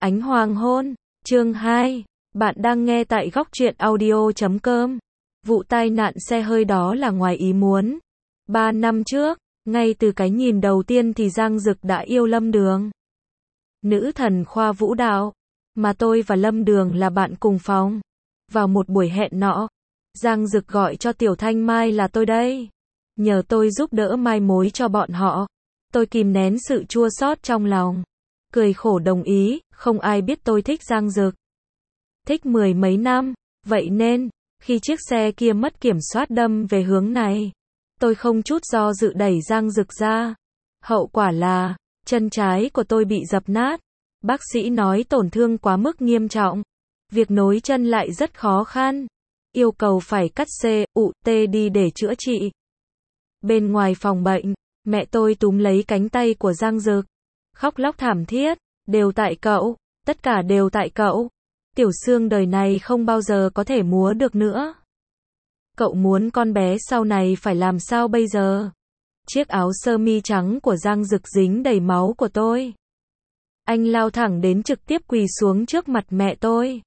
Ánh hoàng hôn, chương 2. Bạn đang nghe tại góc truyện audio.com. Vụ tai nạn xe hơi đó là ngoài ý muốn. 3 năm trước, ngay từ cái nhìn đầu tiên thì Giang Dực đã yêu Lâm Đường. Nữ thần khoa vũ đạo, mà tôi và Lâm Đường là bạn cùng phòng. Vào một buổi hẹn nọ, Giang Dực gọi cho Tiểu Thanh Mai là tôi đây. Nhờ tôi giúp đỡ mai mối cho bọn họ. Tôi kìm nén sự chua xót trong lòng. Cười khổ đồng ý, không ai biết tôi thích Giang Dực. Thích 10 mấy năm, vậy nên, khi chiếc xe kia mất kiểm soát đâm về hướng này, tôi không chút do dự đẩy Giang Dực ra. Hậu quả là, chân trái của tôi bị dập nát. Bác sĩ nói tổn thương quá mức nghiêm trọng. Việc nối chân lại rất khó khăn. Yêu cầu phải cắt CUT đi để chữa trị. Bên ngoài phòng bệnh, mẹ tôi túm lấy cánh tay của Giang Dực. Khóc lóc thảm thiết, đều tại cậu, tất cả đều tại cậu. Tiểu Sương đời này không bao giờ có thể múa được nữa. Cậu muốn con bé sau này phải làm sao bây giờ? Chiếc áo sơ mi trắng của Giang Dực dính đầy máu của tôi. Anh lao thẳng đến trực tiếp quỳ xuống trước mặt mẹ tôi.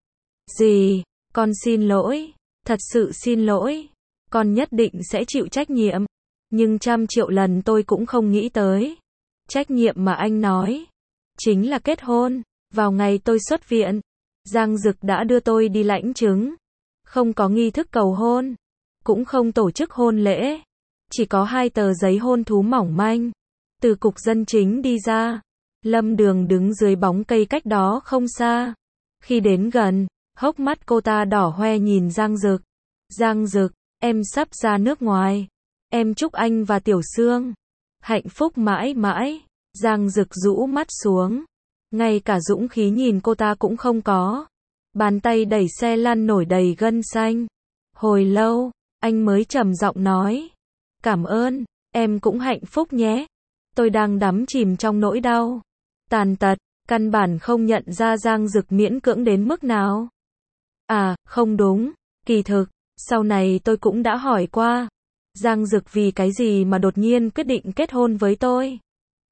Dì, con xin lỗi, thật sự xin lỗi. Con nhất định sẽ chịu trách nhiệm. Nhưng 100 triệu lần tôi cũng không nghĩ tới. Trách nhiệm mà anh nói, chính là kết hôn. Vào ngày tôi xuất viện, Giang Dực đã đưa tôi đi lãnh chứng. Không có nghi thức cầu hôn, cũng không tổ chức hôn lễ. Chỉ có 2 tờ giấy hôn thú mỏng manh. Từ cục dân chính đi ra, Lâm Đường đứng dưới bóng cây cách đó không xa. Khi đến gần, hốc mắt cô ta đỏ hoe nhìn Giang Dực. Giang Dực, em sắp ra nước ngoài. Em chúc anh và Tiểu Sương hạnh phúc mãi mãi. Giang Dực rũ mắt xuống. Ngay cả dũng khí nhìn cô ta cũng không có. Bàn tay đẩy xe lăn nổi đầy gân xanh. Hồi lâu, anh mới trầm giọng nói. Cảm ơn, em cũng hạnh phúc nhé. Tôi đang đắm chìm trong nỗi đau tàn tật, căn bản không nhận ra Giang Dực miễn cưỡng đến mức nào. À, không đúng, kỳ thực, sau này tôi cũng đã hỏi qua. Giang Dực vì cái gì mà đột nhiên quyết định kết hôn với tôi?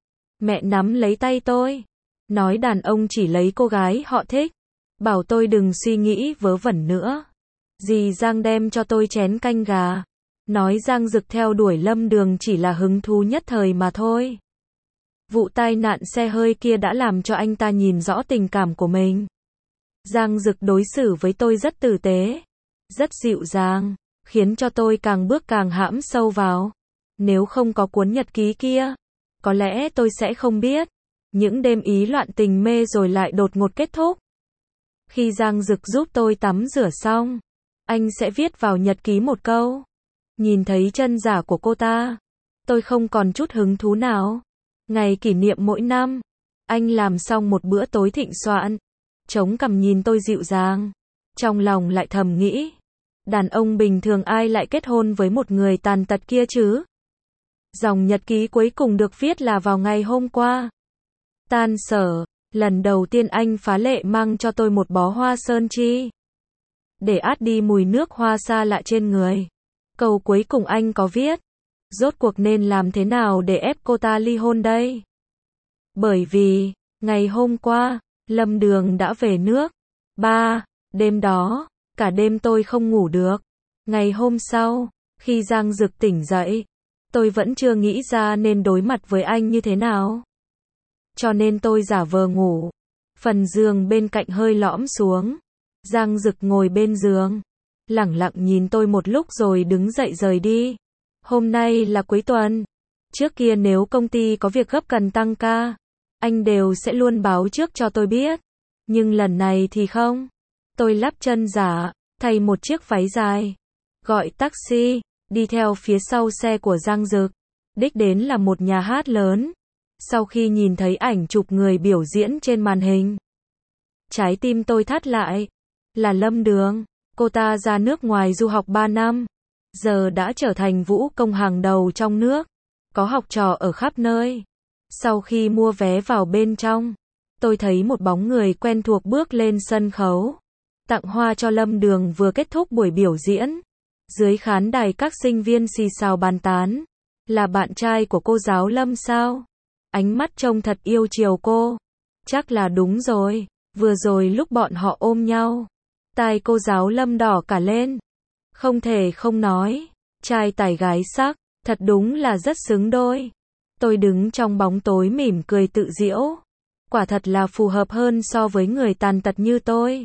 Mẹ nắm lấy tay tôi, nói đàn ông chỉ lấy cô gái họ thích, bảo tôi đừng suy nghĩ vớ vẩn nữa. Dì Giang đem cho tôi chén canh gà, nói Giang Dực theo đuổi Lâm Đường chỉ là hứng thú nhất thời mà thôi. Vụ tai nạn xe hơi kia đã làm cho anh ta nhìn rõ tình cảm của mình. Giang Dực đối xử với tôi rất tử tế, rất dịu dàng, khiến cho tôi càng bước càng hãm sâu vào. Nếu không có cuốn nhật ký kia, có lẽ tôi sẽ không biết. Những đêm ý loạn tình mê rồi lại đột ngột kết thúc. Khi Giang Dực giúp tôi tắm rửa xong, anh sẽ viết vào nhật ký một câu. Nhìn thấy chân giả của cô ta, tôi không còn chút hứng thú nào. Ngày kỷ niệm mỗi năm, anh làm xong một bữa tối thịnh soạn, chống cằm nhìn tôi dịu dàng. Trong lòng lại thầm nghĩ, đàn ông bình thường ai lại kết hôn với một người tàn tật kia chứ? Dòng nhật ký cuối cùng được viết là vào ngày hôm qua. Tan sở, lần đầu tiên anh phá lệ mang cho tôi một bó hoa sơn chi. Để át đi mùi nước hoa xa lạ trên người. Câu cuối cùng anh có viết, rốt cuộc nên làm thế nào để ép cô ta ly hôn đây? Bởi vì, ngày hôm qua, Lâm Đường đã về nước. Đêm đó, cả đêm tôi không ngủ được. Ngày hôm sau, khi Giang Dực tỉnh dậy, tôi vẫn chưa nghĩ ra nên đối mặt với anh như thế nào. Cho nên tôi giả vờ ngủ. Phần giường bên cạnh hơi lõm xuống. Giang Dực ngồi bên giường, lẳng lặng nhìn tôi một lúc rồi đứng dậy rời đi. Hôm nay là cuối tuần. Trước kia nếu công ty có việc gấp cần tăng ca, anh đều sẽ luôn báo trước cho tôi biết. Nhưng lần này thì không. Tôi lắp chân giả, thay một chiếc váy dài, gọi taxi, đi theo phía sau xe của Giang Dực. Đích đến là một nhà hát lớn. Sau khi nhìn thấy ảnh chụp người biểu diễn trên màn hình, trái tim tôi thắt lại. Là Lâm Đường. Cô ta ra nước ngoài du học 3 năm. Giờ đã trở thành vũ công hàng đầu trong nước. Có học trò ở khắp nơi. Sau khi mua vé vào bên trong, tôi thấy một bóng người quen thuộc bước lên sân khấu. Tặng hoa cho Lâm Đường vừa kết thúc buổi biểu diễn. Dưới khán đài các sinh viên xì xào bàn tán. Là bạn trai của cô giáo Lâm sao? Ánh mắt trông thật yêu chiều cô. Chắc là đúng rồi, vừa rồi lúc bọn họ ôm nhau, tai cô giáo Lâm đỏ cả lên. Không thể không nói, trai tài gái sắc, thật đúng là rất xứng đôi. Tôi đứng trong bóng tối mỉm cười tự giễu. Quả thật là phù hợp hơn so với người tàn tật như tôi.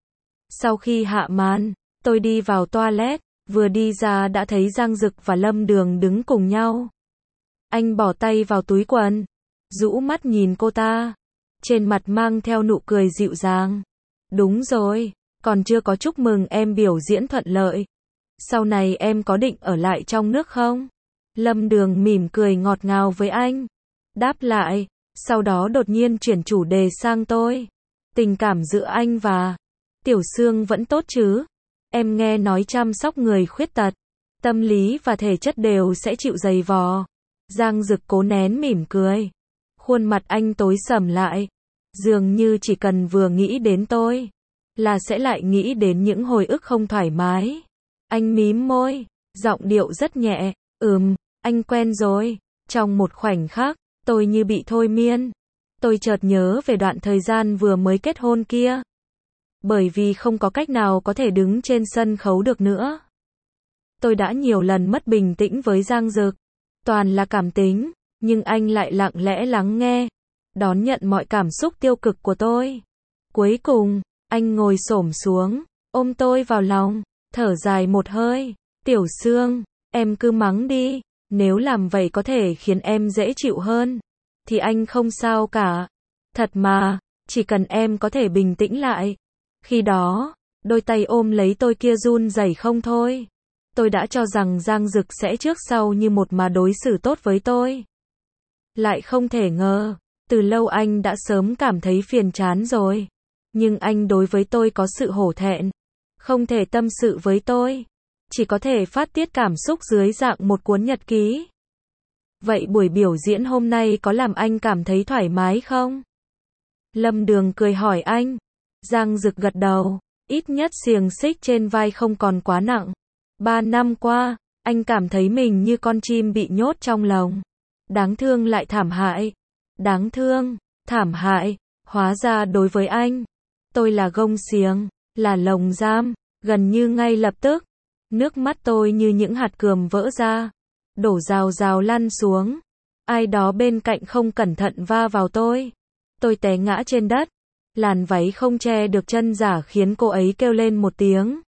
Sau khi hạ màn, tôi đi vào toilet, vừa đi ra đã thấy Giang Dực và Lâm Đường đứng cùng nhau. Anh bỏ tay vào túi quần, rũ mắt nhìn cô ta, trên mặt mang theo nụ cười dịu dàng. Đúng rồi, còn chưa có chúc mừng em biểu diễn thuận lợi. Sau này em có định ở lại trong nước không? Lâm Đường mỉm cười ngọt ngào với anh. Đáp lại, sau đó đột nhiên chuyển chủ đề sang tôi. Tình cảm giữa anh và Tiểu Sương vẫn tốt chứ? Em nghe nói chăm sóc người khuyết tật, tâm lý và thể chất đều sẽ chịu dày vò. Giang Dực cố nén mỉm cười. Khuôn mặt anh tối sầm lại. Dường như chỉ cần vừa nghĩ đến tôi, là sẽ lại nghĩ đến những hồi ức không thoải mái. Anh mím môi, giọng điệu rất nhẹ. Anh quen rồi. Trong một khoảnh khắc, tôi như bị thôi miên. Tôi chợt nhớ về đoạn thời gian vừa mới kết hôn kia. Bởi vì không có cách nào có thể đứng trên sân khấu được nữa. Tôi đã nhiều lần mất bình tĩnh với Giang Dực. Toàn là cảm tính, nhưng anh lại lặng lẽ lắng nghe, đón nhận mọi cảm xúc tiêu cực của tôi. Cuối cùng, anh ngồi xổm xuống, ôm tôi vào lòng, thở dài một hơi. Tiểu Sương, em cứ mắng đi, nếu làm vậy có thể khiến em dễ chịu hơn, thì anh không sao cả. Thật mà, chỉ cần em có thể bình tĩnh lại. Khi đó, đôi tay ôm lấy tôi kia run rẩy không thôi. Tôi đã cho rằng Giang Dực sẽ trước sau như một mà đối xử tốt với tôi. Lại không thể ngờ, từ lâu anh đã sớm cảm thấy phiền chán rồi. Nhưng anh đối với tôi có sự hổ thẹn, không thể tâm sự với tôi, chỉ có thể phát tiết cảm xúc dưới dạng một cuốn nhật ký. Vậy buổi biểu diễn hôm nay có làm anh cảm thấy thoải mái không? Lâm Đường cười hỏi anh. Giang Dực gật đầu, ít nhất xiềng xích trên vai không còn quá nặng. 3 năm qua, anh cảm thấy mình như con chim bị nhốt trong lồng. Đáng thương lại thảm hại. Đáng thương, thảm hại, hóa ra đối với anh, tôi là gông xiềng, là lồng giam. Gần như ngay lập tức, nước mắt tôi như những hạt cườm vỡ ra, đổ rào rào lăn xuống. Ai đó bên cạnh không cẩn thận va vào tôi. Tôi té ngã trên đất. Làn váy không che được chân giả khiến cô ấy kêu lên một tiếng.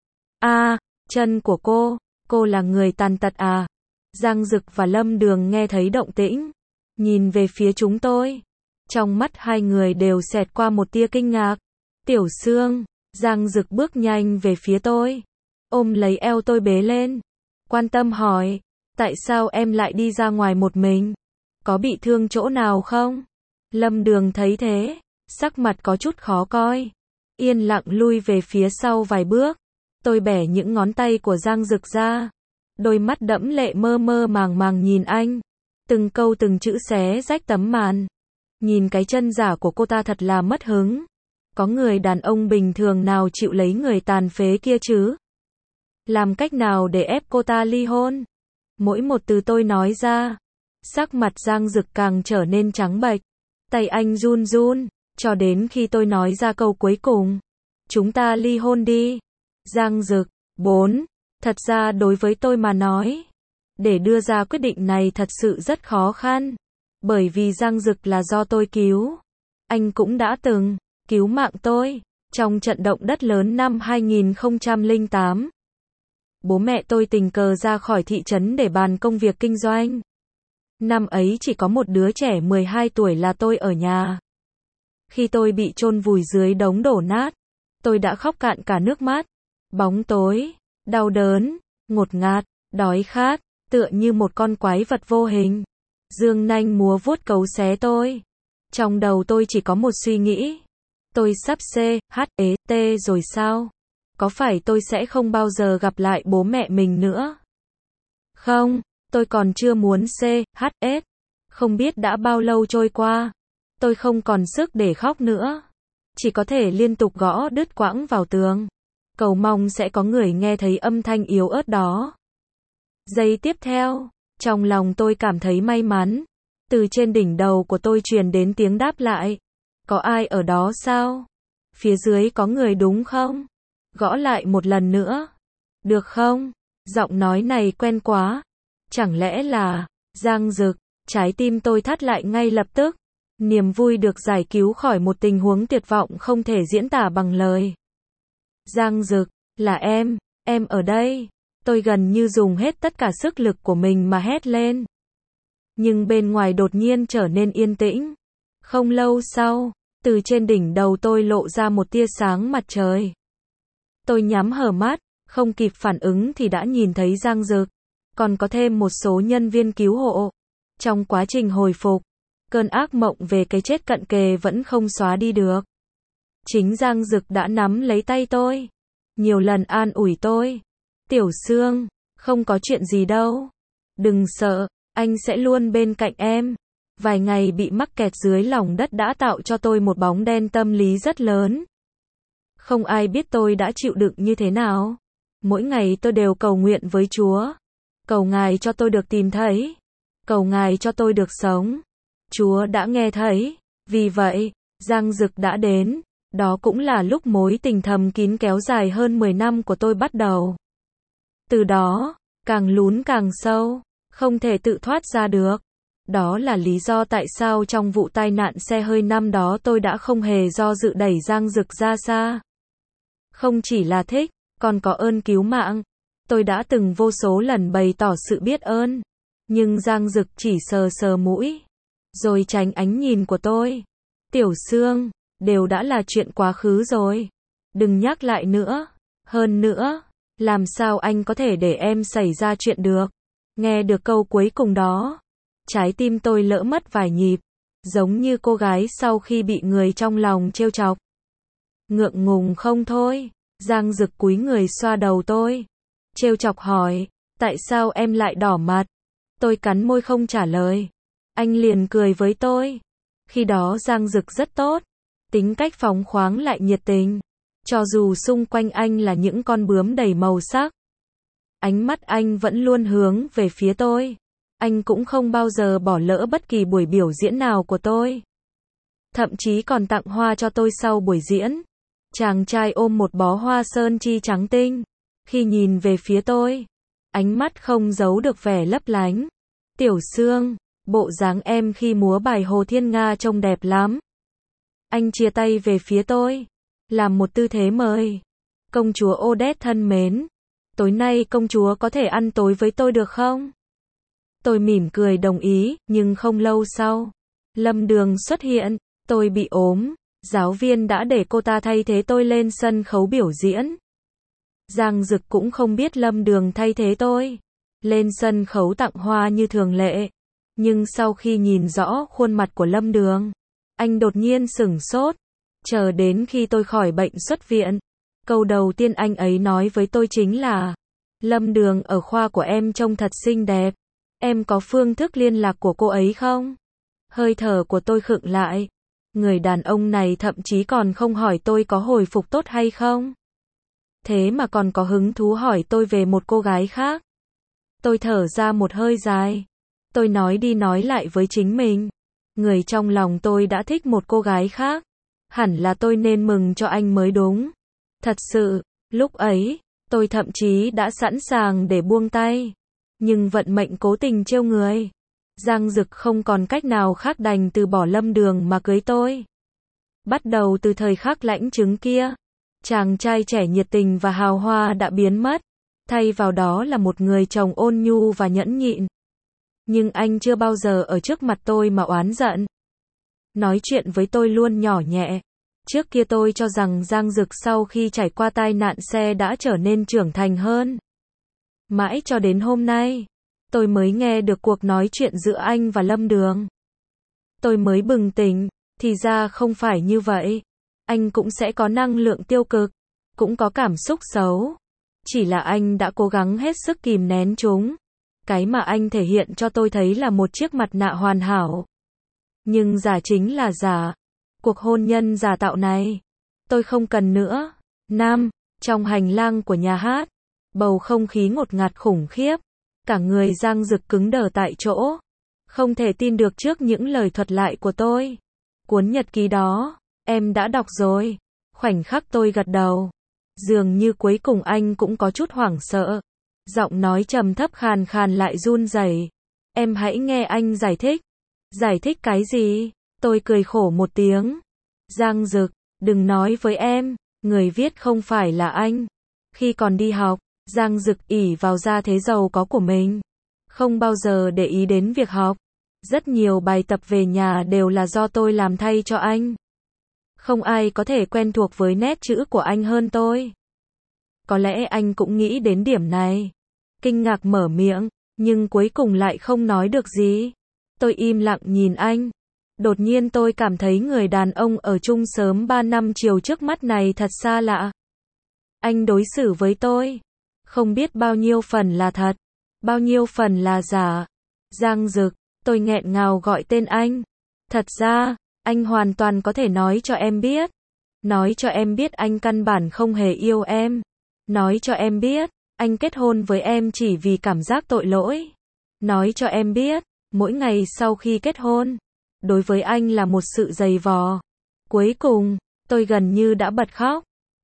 Chân của cô là người tàn tật à? Giang Dực và Lâm Đường nghe thấy động tĩnh, nhìn về phía chúng tôi. Trong mắt hai người đều xẹt qua một tia kinh ngạc. Tiểu Sương, Giang Dực bước nhanh về phía tôi, ôm lấy eo tôi bế lên, quan tâm hỏi, tại sao em lại đi ra ngoài một mình? Có bị thương chỗ nào không? Lâm Đường thấy thế, sắc mặt có chút khó coi, yên lặng lui về phía sau vài bước. Tôi bẻ những ngón tay của Giang Dực ra, đôi mắt đẫm lệ mơ mơ màng màng nhìn anh, từng câu từng chữ xé rách tấm màn. Nhìn cái chân giả của cô ta thật là mất hứng. Có người đàn ông bình thường nào chịu lấy người tàn phế kia chứ? Làm cách nào để ép cô ta ly hôn? Mỗi một từ tôi nói ra, sắc mặt Giang Dực càng trở nên trắng bệch, tay anh run run, cho đến khi tôi nói ra câu cuối cùng. Chúng ta ly hôn đi. Giang Dực, 4. Thật ra đối với tôi mà nói, để đưa ra quyết định này thật sự rất khó khăn. Bởi vì Giang Dực là do tôi cứu. Anh cũng đã từng cứu mạng tôi trong trận động đất lớn năm 2008. Bố mẹ tôi tình cờ ra khỏi thị trấn để bàn công việc kinh doanh. Năm ấy chỉ có một đứa trẻ 12 tuổi là tôi ở nhà. Khi tôi bị chôn vùi dưới đống đổ nát, tôi đã khóc cạn cả nước mắt. Bóng tối, đau đớn, ngột ngạt, đói khát, tựa như một con quái vật vô hình, dương nanh múa vuốt cấu xé tôi. Trong đầu tôi chỉ có một suy nghĩ. Tôi sắp CHET rồi sao? Có phải tôi sẽ không bao giờ gặp lại bố mẹ mình nữa? Không, tôi còn chưa muốn CHS. Không biết đã bao lâu trôi qua. Tôi không còn sức để khóc nữa. Chỉ có thể liên tục gõ đứt quãng vào tường, cầu mong sẽ có người nghe thấy âm thanh yếu ớt đó. Giây tiếp theo, trong lòng tôi cảm thấy may mắn. Từ trên đỉnh đầu của tôi truyền đến tiếng đáp lại. Có ai ở đó sao? Phía dưới có người đúng không? Gõ lại một lần nữa. Được không? Giọng nói này quen quá. Chẳng lẽ là Giang Dực? Trái tim tôi thắt lại ngay lập tức. Niềm vui được giải cứu khỏi một tình huống tuyệt vọng không thể diễn tả bằng lời. Giang Dực, là em ở đây. Tôi gần như dùng hết tất cả sức lực của mình mà hét lên. Nhưng bên ngoài đột nhiên trở nên yên tĩnh. Không lâu sau, từ trên đỉnh đầu tôi lộ ra một tia sáng mặt trời. Tôi nhắm hờ mắt, không kịp phản ứng thì đã nhìn thấy Giang Dực, còn có thêm một số nhân viên cứu hộ. Trong quá trình hồi phục, cơn ác mộng về cái chết cận kề vẫn không xóa đi được. Chính Giang Dực đã nắm lấy tay tôi, nhiều lần an ủi tôi. Tiểu Sương, không có chuyện gì đâu. Đừng sợ, anh sẽ luôn bên cạnh em. Vài ngày bị mắc kẹt dưới lòng đất đã tạo cho tôi một bóng đen tâm lý rất lớn. Không ai biết tôi đã chịu đựng như thế nào. Mỗi ngày tôi đều cầu nguyện với Chúa. Cầu Ngài cho tôi được tìm thấy. Cầu Ngài cho tôi được sống. Chúa đã nghe thấy. Vì vậy, Giang Dực đã đến. Đó cũng là lúc mối tình thầm kín kéo dài hơn 10 năm của tôi bắt đầu. Từ đó, càng lún càng sâu, không thể tự thoát ra được. Đó là lý do tại sao trong vụ tai nạn xe hơi năm đó tôi đã không hề do dự đẩy Giang Dực ra xa. Không chỉ là thích, còn có ơn cứu mạng. Tôi đã từng vô số lần bày tỏ sự biết ơn. Nhưng Giang Dực chỉ sờ sờ mũi, rồi tránh ánh nhìn của tôi. Tiểu Sương, đều đã là chuyện quá khứ rồi. Đừng nhắc lại nữa. Hơn nữa, làm sao anh có thể để em xảy ra chuyện được? Nghe được câu cuối cùng đó, trái tim tôi lỡ mất vài nhịp, giống như cô gái sau khi bị người trong lòng trêu chọc. Ngượng ngùng không thôi, Giang Dực cúi người xoa đầu tôi, trêu chọc hỏi, tại sao em lại đỏ mặt? Tôi cắn môi không trả lời. Anh liền cười với tôi. Khi đó Giang Dực rất tốt, tính cách phóng khoáng lại nhiệt tình. Cho dù xung quanh anh là những con bướm đầy màu sắc, ánh mắt anh vẫn luôn hướng về phía tôi. Anh cũng không bao giờ bỏ lỡ bất kỳ buổi biểu diễn nào của tôi. Thậm chí còn tặng hoa cho tôi sau buổi diễn. Chàng trai ôm một bó hoa sơn chi trắng tinh. Khi nhìn về phía tôi, ánh mắt không giấu được vẻ lấp lánh. Tiểu Sương, bộ dáng em khi múa bài Hồ Thiên Nga trông đẹp lắm. Anh chia tay về phía tôi, làm một tư thế mời. Công chúa Odette thân mến, tối nay công chúa có thể ăn tối với tôi được không? Tôi mỉm cười đồng ý, nhưng không lâu sau, Lâm Đường xuất hiện. Tôi bị ốm, giáo viên đã để cô ta thay thế tôi lên sân khấu biểu diễn. Giang Dực cũng không biết Lâm Đường thay thế tôi lên sân khấu tặng hoa như thường lệ. Nhưng sau khi nhìn rõ khuôn mặt của Lâm Đường, anh đột nhiên sửng sốt. Chờ đến khi tôi khỏi bệnh xuất viện, câu đầu tiên anh ấy nói với tôi chính là: Lâm Đường ở khoa của em trông thật xinh đẹp. Em có phương thức liên lạc của cô ấy không? Hơi thở của tôi khựng lại. Người đàn ông này thậm chí còn không hỏi tôi có hồi phục tốt hay không. Thế mà còn có hứng thú hỏi tôi về một cô gái khác. Tôi thở ra một hơi dài. Tôi nói đi nói lại với chính mình. Người trong lòng tôi đã thích một cô gái khác. Hẳn là tôi nên mừng cho anh mới đúng. Thật sự, lúc ấy, tôi thậm chí đã sẵn sàng để buông tay. Nhưng vận mệnh cố tình trêu người. Giang Dực không còn cách nào khác đành từ bỏ Lâm Đường mà cưới tôi. Bắt đầu từ thời khắc lãnh chứng kia, chàng trai trẻ nhiệt tình và hào hoa đã biến mất. Thay vào đó là một người chồng ôn nhu và nhẫn nhịn. Nhưng anh chưa bao giờ ở trước mặt tôi mà oán giận. Nói chuyện với tôi luôn nhỏ nhẹ. Trước kia tôi cho rằng Giang Dực sau khi trải qua tai nạn xe đã trở nên trưởng thành hơn. Mãi cho đến hôm nay, tôi mới nghe được cuộc nói chuyện giữa anh và Lâm Đường. Tôi mới bừng tỉnh, thì ra không phải như vậy. Anh cũng sẽ có năng lượng tiêu cực, cũng có cảm xúc xấu. Chỉ là anh đã cố gắng hết sức kìm nén chúng. Cái mà anh thể hiện cho tôi thấy là một chiếc mặt nạ hoàn hảo. Nhưng giả chính là giả. Cuộc hôn nhân giả tạo này, tôi không cần nữa. Trong hành lang của nhà hát, bầu không khí ngột ngạt khủng khiếp. Cả người Giang Dực cứng đờ tại chỗ. Không thể tin được trước những lời thuật lại của tôi. Cuốn nhật ký đó, em đã đọc rồi. Khoảnh khắc tôi gật đầu. Dường như cuối cùng anh cũng có chút hoảng sợ. Giọng nói trầm thấp khàn khàn lại run rẩy. Em hãy nghe anh giải thích. Giải thích cái gì? Tôi cười khổ một tiếng. Giang Dực, đừng nói với em, người viết không phải là anh. Khi còn đi học, Giang Dực ỷ vào gia thế giàu có của mình. Không bao giờ để ý đến việc học. Rất nhiều bài tập về nhà đều là do tôi làm thay cho anh. Không ai có thể quen thuộc với nét chữ của anh hơn tôi. Có lẽ anh cũng nghĩ đến điểm này. Kinh ngạc mở miệng, nhưng cuối cùng lại không nói được gì. Tôi im lặng nhìn anh. Đột nhiên tôi cảm thấy người đàn ông ở chung sớm 3 năm chiều trước mắt này thật xa lạ. Anh đối xử với tôi, không biết bao nhiêu phần là thật, bao nhiêu phần là giả. Giang Dực, tôi nghẹn ngào gọi tên anh. Thật ra, anh hoàn toàn có thể nói cho em biết. Nói cho em biết anh căn bản không hề yêu em. Nói cho em biết, anh kết hôn với em chỉ vì cảm giác tội lỗi. Nói cho em biết, mỗi ngày sau khi kết hôn, đối với anh là một sự giày vò. Cuối cùng, tôi gần như đã bật khóc.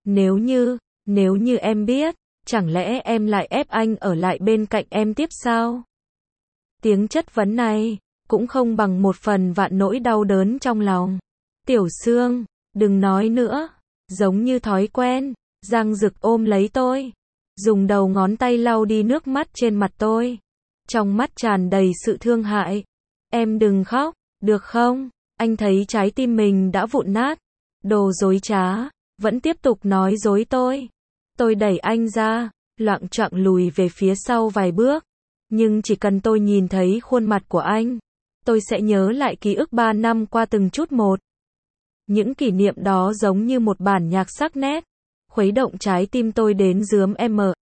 Nếu như em biết, chẳng lẽ em lại ép anh ở lại bên cạnh em tiếp sao? Tiếng chất vấn này, cũng không bằng một phần vạn nỗi đau đớn trong lòng. Tiểu Sương, đừng nói nữa. Giống như thói quen, Giang Dực ôm lấy tôi, dùng đầu ngón tay lau đi nước mắt trên mặt tôi. Trong mắt tràn đầy sự thương hại. Em đừng khóc, được không? Anh thấy trái tim mình đã vụn nát. Đồ dối trá, vẫn tiếp tục nói dối tôi. Tôi đẩy anh ra, loạng choạng lùi về phía sau vài bước. Nhưng chỉ cần tôi nhìn thấy khuôn mặt của anh, tôi sẽ nhớ lại ký ức 3 năm qua từng chút một. Những kỷ niệm đó giống như một bản nhạc sắc nét, khuấy động trái tim tôi đến rướm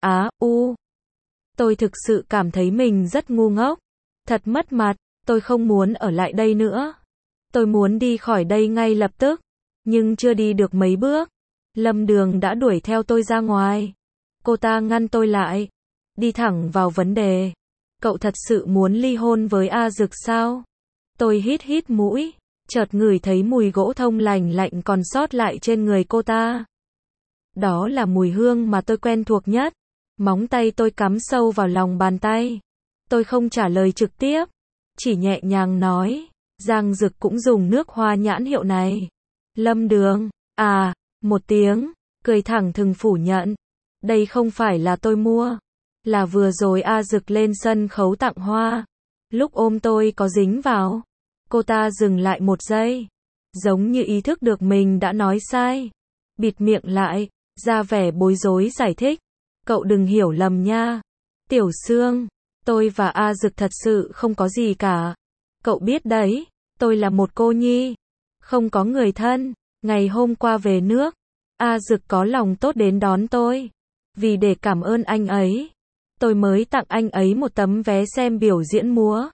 u. Tôi thực sự cảm thấy mình rất ngu ngốc, thật mất mặt, tôi không muốn ở lại đây nữa. Tôi muốn đi khỏi đây ngay lập tức, nhưng chưa đi được mấy bước, Lâm Đường đã đuổi theo tôi ra ngoài. Cô ta ngăn tôi lại, đi thẳng vào vấn đề. Cậu thật sự muốn ly hôn với A Dực sao? Tôi hít hít mũi, chợt ngửi thấy mùi gỗ thông lành lạnh còn sót lại trên người cô ta. Đó là mùi hương mà tôi quen thuộc nhất. Móng tay tôi cắm sâu vào lòng bàn tay. Tôi không trả lời trực tiếp, chỉ nhẹ nhàng nói, Giang Dực cũng dùng nước hoa nhãn hiệu này. Lâm Đường, một tiếng, cười thẳng thừng phủ nhận. Đây không phải là tôi mua, là vừa rồi A Dực lên sân khấu tặng hoa. Lúc ôm tôi có dính vào. Cô ta dừng lại một giây, giống như ý thức được mình đã nói sai. Bịt miệng lại, ra vẻ bối rối giải thích. Cậu đừng hiểu lầm nha. Tiểu Sương, tôi và A Dực thật sự không có gì cả. Cậu biết đấy, tôi là một cô nhi, không có người thân. Ngày hôm qua về nước, A Dực có lòng tốt đến đón tôi. Vì để cảm ơn anh ấy, tôi mới tặng anh ấy một tấm vé xem biểu diễn múa.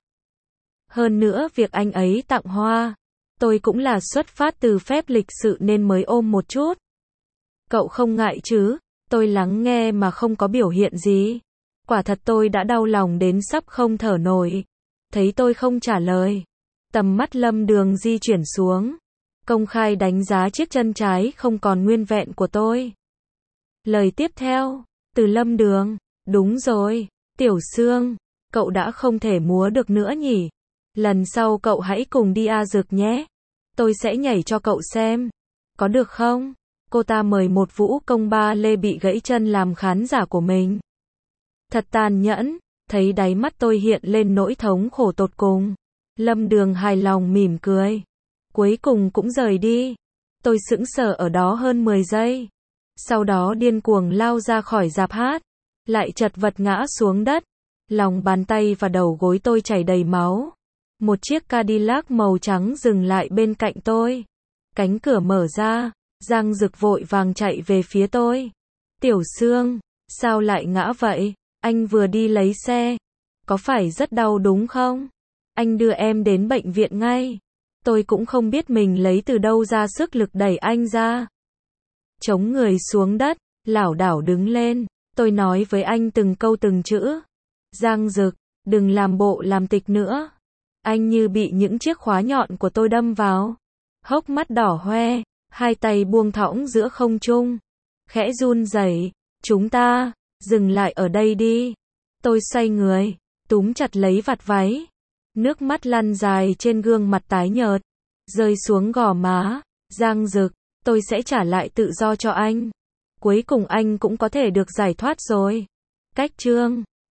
Hơn nữa việc anh ấy tặng hoa, tôi cũng là xuất phát từ phép lịch sự nên mới ôm một chút. Cậu không ngại chứ? Tôi lắng nghe mà không có biểu hiện gì. Quả thật tôi đã đau lòng đến sắp không thở nổi. Thấy tôi không trả lời, tầm mắt Lâm Đường di chuyển xuống, công khai đánh giá chiếc chân trái không còn nguyên vẹn của tôi. Lời tiếp theo, từ Lâm Đường, đúng rồi, Tiểu Sương, cậu đã không thể múa được nữa nhỉ? Lần sau cậu hãy cùng đi A Dực nhé. Tôi sẽ nhảy cho cậu xem. Có được không? Cô ta mời một vũ công ba lê bị gãy chân làm khán giả của mình. Thật tàn nhẫn, thấy đáy mắt tôi hiện lên nỗi thống khổ tột cùng. Lâm Đường hài lòng mỉm cười. Cuối cùng cũng rời đi. Tôi sững sờ ở đó hơn 10 giây. Sau đó điên cuồng lao ra khỏi rạp hát. Lại chật vật ngã xuống đất. Lòng bàn tay và đầu gối tôi chảy đầy máu. Một chiếc Cadillac màu trắng dừng lại bên cạnh tôi. Cánh cửa mở ra. Giang Dực vội vàng chạy về phía tôi. Tiểu Sương, sao lại ngã vậy? Anh vừa đi lấy xe. Có phải rất đau đúng không? Anh đưa em đến bệnh viện ngay. Tôi cũng không biết mình lấy từ đâu ra sức lực đẩy anh ra. Chống người xuống đất, lảo đảo đứng lên. Tôi nói với anh từng câu từng chữ. Giang Dực, đừng làm bộ làm tịch nữa. Anh như bị những chiếc khóa nhọn của tôi đâm vào. hốc mắt đỏ hoe, hai tay buông thõng giữa không trung, khẽ run rẩy. Chúng ta, dừng lại ở đây đi. Tôi xoay người, túm chặt lấy vạt váy. Nước mắt lăn dài trên gương mặt tái nhợt, rơi xuống gò má. Giang Dực, tôi sẽ trả lại tự do cho anh. Cuối cùng anh cũng có thể được giải thoát rồi. Cách chương